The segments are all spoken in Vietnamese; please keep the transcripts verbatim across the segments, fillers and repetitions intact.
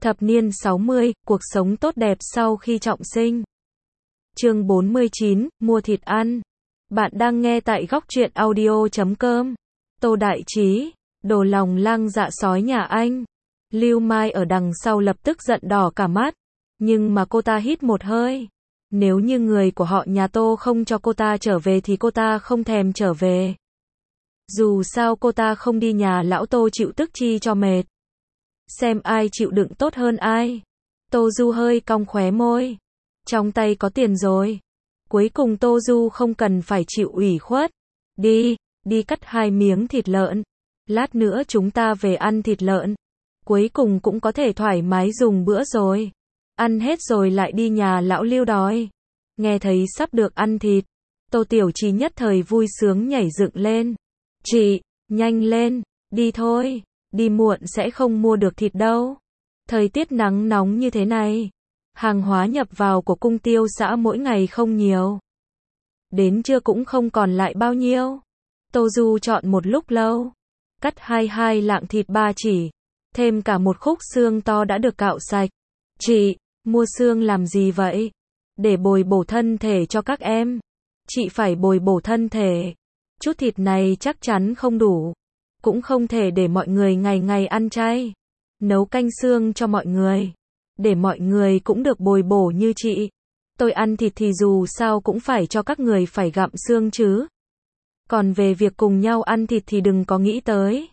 Thập niên sáu mươi, cuộc sống tốt đẹp sau khi trọng sinh. Chương bốn mươi chín, mua thịt ăn. Bạn đang nghe tại góc truyện audio chấm com. Tô Đại Trí, đồ lòng lang dạ sói nhà anh. Lưu Mai ở đằng sau lập tức giận đỏ cả mắt. Nhưng mà cô ta hít một hơi. Nếu như người của họ nhà Tô không cho cô ta trở về thì cô ta không thèm trở về. Dù sao cô ta không đi nhà lão Tô chịu tức chi cho mệt. Xem ai chịu đựng tốt hơn ai. Tô Du hơi cong khóe môi. Trong tay có tiền rồi. Cuối cùng Tô Du không cần phải chịu ủy khuất. Đi, đi cắt hai miếng thịt lợn. Lát nữa chúng ta về ăn thịt lợn. Cuối cùng cũng có thể thoải mái dùng bữa rồi. Ăn hết rồi lại đi nhà lão Lưu đói. Nghe thấy sắp được ăn thịt. Tô Tiểu Trí nhất thời vui sướng nhảy dựng lên. Chị, nhanh lên, đi thôi. Đi muộn sẽ không mua được thịt đâu. Thời tiết nắng nóng như thế này. Hàng hóa nhập vào của cung tiêu xã mỗi ngày không nhiều. Đến trưa cũng không còn lại bao nhiêu. Tô Du chọn một lúc lâu. Cắt hai hai lạng thịt ba chỉ. Thêm cả một khúc xương to đã được cạo sạch. Chị, mua xương làm gì vậy? Để bồi bổ thân thể cho các em. Chị phải bồi bổ thân thể. Chút thịt này chắc chắn không đủ. Cũng không thể để mọi người ngày ngày ăn chay. Nấu canh xương cho mọi người. Để mọi người cũng được bồi bổ như chị. Tôi ăn thịt thì dù sao cũng phải cho các người phải gặm xương chứ. Còn về việc cùng nhau ăn thịt thì đừng có nghĩ tới.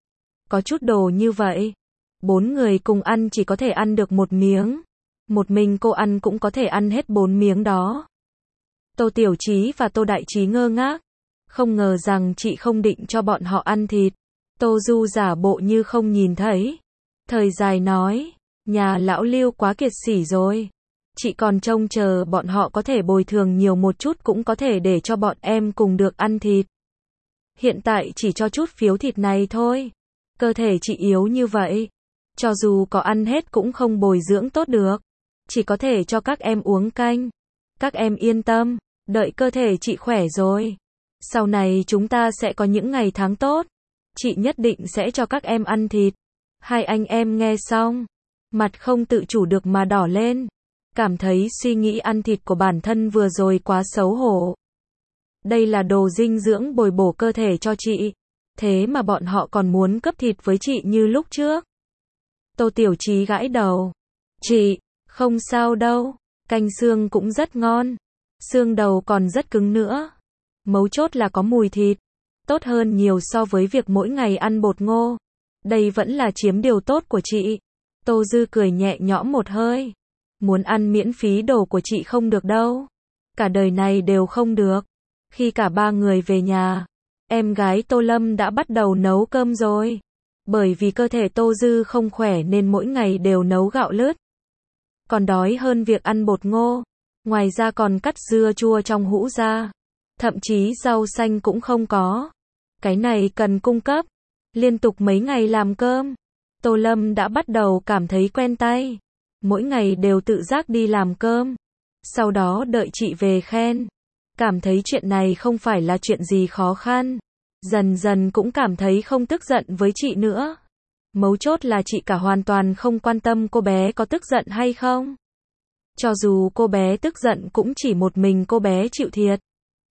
Có chút đồ như vậy. Bốn người cùng ăn chỉ có thể ăn được một miếng. Một mình cô ăn cũng có thể ăn hết bốn miếng đó. Tô Tiểu Trí và Tô Đại Trí ngơ ngác. Không ngờ rằng chị không định cho bọn họ ăn thịt. Tô Du giả bộ như không nhìn thấy. Thời dài nói, nhà lão Lưu quá kiệt sỉ rồi. Chị còn trông chờ bọn họ có thể bồi thường nhiều một chút cũng có thể để cho bọn em cùng được ăn thịt. Hiện tại chỉ cho chút phiếu thịt này thôi. Cơ thể chị yếu như vậy. Cho dù có ăn hết cũng không bồi dưỡng tốt được. Chỉ có thể cho các em uống canh. Các em yên tâm, đợi cơ thể chị khỏe rồi. Sau này chúng ta sẽ có những ngày tháng tốt. Chị nhất định sẽ cho các em ăn thịt. Hai anh em nghe xong. Mặt không tự chủ được mà đỏ lên. Cảm thấy suy nghĩ ăn thịt của bản thân vừa rồi quá xấu hổ. Đây là đồ dinh dưỡng bồi bổ cơ thể cho chị. Thế mà bọn họ còn muốn cấp thịt với chị như lúc trước. Tô Tiểu Trí gãi đầu. Chị, không sao đâu. Canh xương cũng rất ngon. Xương đầu còn rất cứng nữa. Mấu chốt là có mùi thịt. Tốt hơn nhiều so với việc mỗi ngày ăn bột ngô. Đây vẫn là chiếm điều tốt của chị. Tô Dư cười nhẹ nhõm một hơi. Muốn ăn miễn phí đồ của chị không được đâu. Cả đời này đều không được. Khi cả ba người về nhà, em gái Tô Lâm đã bắt đầu nấu cơm rồi. Bởi vì cơ thể Tô Dư không khỏe nên mỗi ngày đều nấu gạo lứt. Còn đói hơn việc ăn bột ngô. Ngoài ra còn cắt dưa chua trong hũ ra. Thậm chí rau xanh cũng không có. Cái này cần cung cấp. Liên tục mấy ngày làm cơm. Tô Lâm đã bắt đầu cảm thấy quen tay. Mỗi ngày đều tự giác đi làm cơm. Sau đó đợi chị về khen. Cảm thấy chuyện này không phải là chuyện gì khó khăn. Dần dần cũng cảm thấy không tức giận với chị nữa. Mấu chốt là chị cả hoàn toàn không quan tâm cô bé có tức giận hay không. Cho dù cô bé tức giận cũng chỉ một mình cô bé chịu thiệt.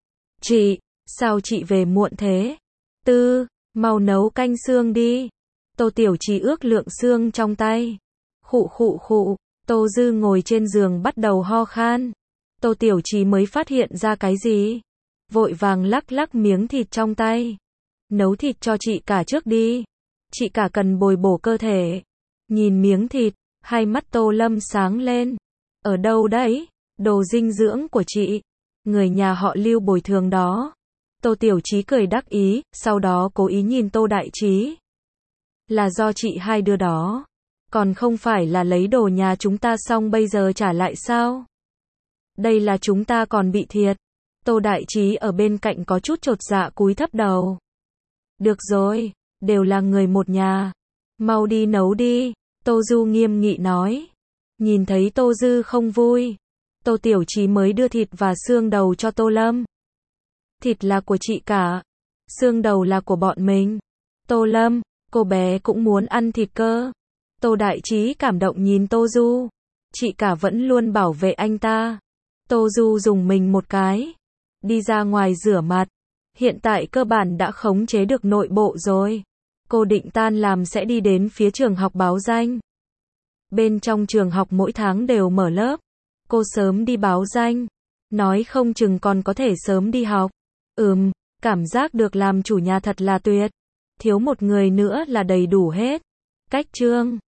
Chị, sao chị về muộn thế? Tư, mau nấu canh xương đi. Tô Tiểu Trí ước lượng xương trong tay. Khụ khụ khụ, Tô Dư ngồi trên giường bắt đầu ho khan. Tô Tiểu Trí mới phát hiện ra cái gì. Vội vàng lắc lắc miếng thịt trong tay. Nấu thịt cho chị cả trước đi. Chị cả cần bồi bổ cơ thể. Nhìn miếng thịt, hai mắt Tô Lâm sáng lên. Ở đâu đấy? Đồ dinh dưỡng của chị. Người nhà họ Lưu bồi thường đó. Tô Tiểu Trí cười đắc ý, sau đó cố ý nhìn Tô Đại Trí. Là do chị hai đứa đó. Còn không phải là lấy đồ nhà chúng ta xong bây giờ trả lại sao? Đây là chúng ta còn bị thiệt. Tô Đại Trí ở bên cạnh có chút chột dạ cúi thấp đầu. Được rồi, đều là người một nhà. Mau đi nấu đi. Tô Du nghiêm nghị nói. Nhìn thấy Tô Dư không vui. Tô Tiểu Trí mới đưa thịt và xương đầu cho Tô Lâm. Thịt là của chị cả. Xương đầu là của bọn mình. Tô Lâm, cô bé cũng muốn ăn thịt cơ. Tô Đại Trí cảm động nhìn Tô Du. Chị cả vẫn luôn bảo vệ anh ta. Tô Du dùng mình một cái. Đi ra ngoài rửa mặt. Hiện tại cơ bản đã khống chế được nội bộ rồi. Cô định tan làm sẽ đi đến phía trường học báo danh. Bên trong trường học mỗi tháng đều mở lớp. Cô sớm đi báo danh. Nói không chừng còn có thể sớm đi học. Ừm, cảm giác được làm chủ nhà thật là tuyệt. Thiếu một người nữa là đầy đủ hết. Cách chương